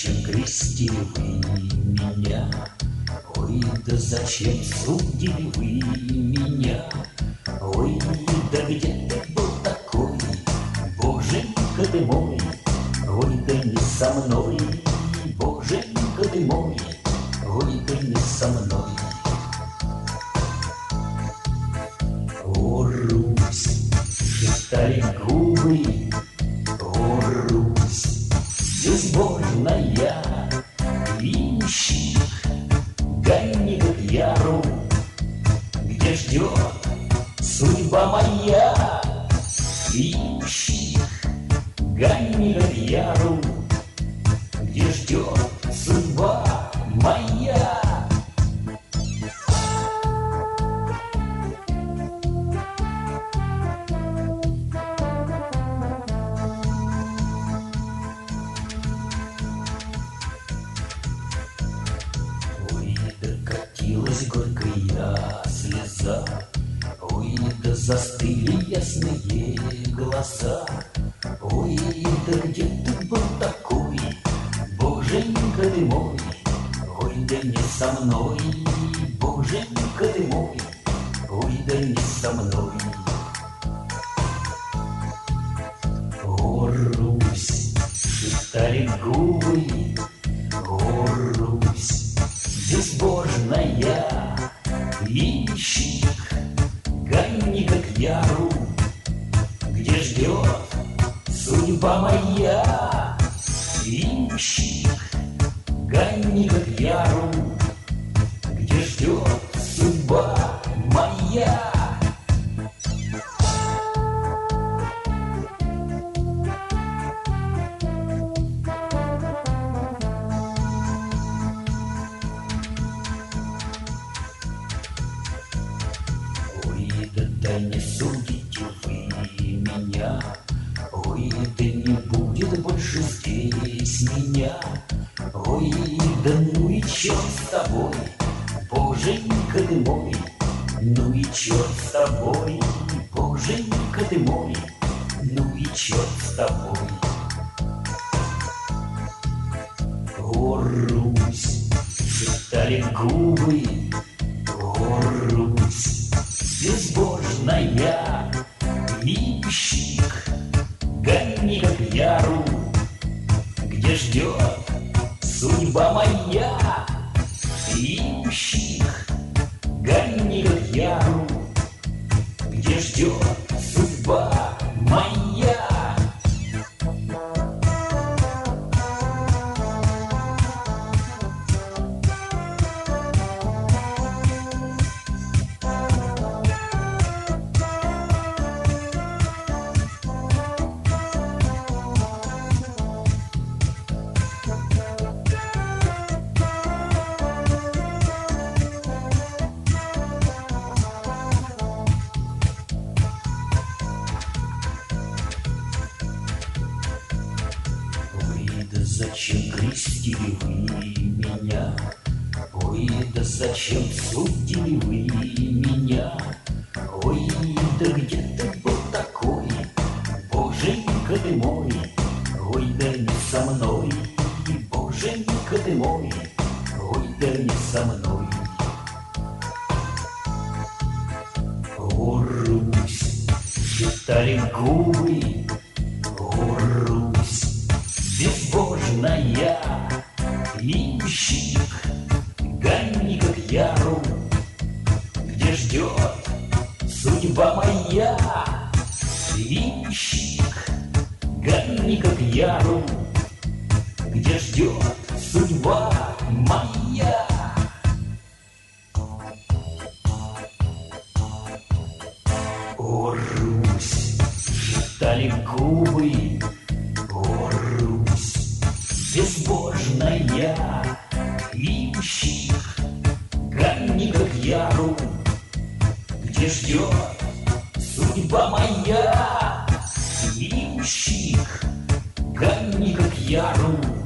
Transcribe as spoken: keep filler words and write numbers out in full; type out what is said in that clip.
зачем крестили вы меня? Ой, да зачем судили вы меня? Ой, да где ты был такой, Боженька ты мой? Ой, да не со мной, Боженька ты мой, ой, да не со мной. О, Русь, шептали губы, о, Русь, безбожная, ищи гони как яру, где ждет судьба моя. Ищи гони как яру, где ждет судьба моя. Ой, докатилась горькая слеза, ой, да застыли ясные глаза. Ой, да где ты был такой, Боженька ты мой? Ой, да не со мной, Боженька ты мой, ой, да не со мной. О, Русь, шептали губы, о, Русь, безбожная, ищи гони как яру, где ждет судьба моя. Ищи гони как яру, где ждет судьба моя. Ой, да, да не судите вы меня, ой, да не будет больше здесь меня. Ой, да ну и черт с тобой, Боженька ты мой, ну и черт с тобой, Боженька ты мой, ну и черт с тобой. О, Русь, шептали губы, о, Русь, безбожная, ищи гони как яру, где ждет судьба моя. Ищи гони как яру, где ждет судьба моя. Зачем крестили вы меня? Ой, да зачем судили вы меня? Ой, да где ты был такой, Боженька ты мой? Ой, да не со мной, Боженька ты мой, ой, да не со мной. О, Русь, шептали губы, о, Русь, безбожная, ищи гони как яру, где ждет судьба моя. Ищи гони как яру, где ждет судьба моя. О, Русь, шептали губы, о, Русь, безбожная, ищи гони как яру, где ждет судьба моя. Ищи гони как яру,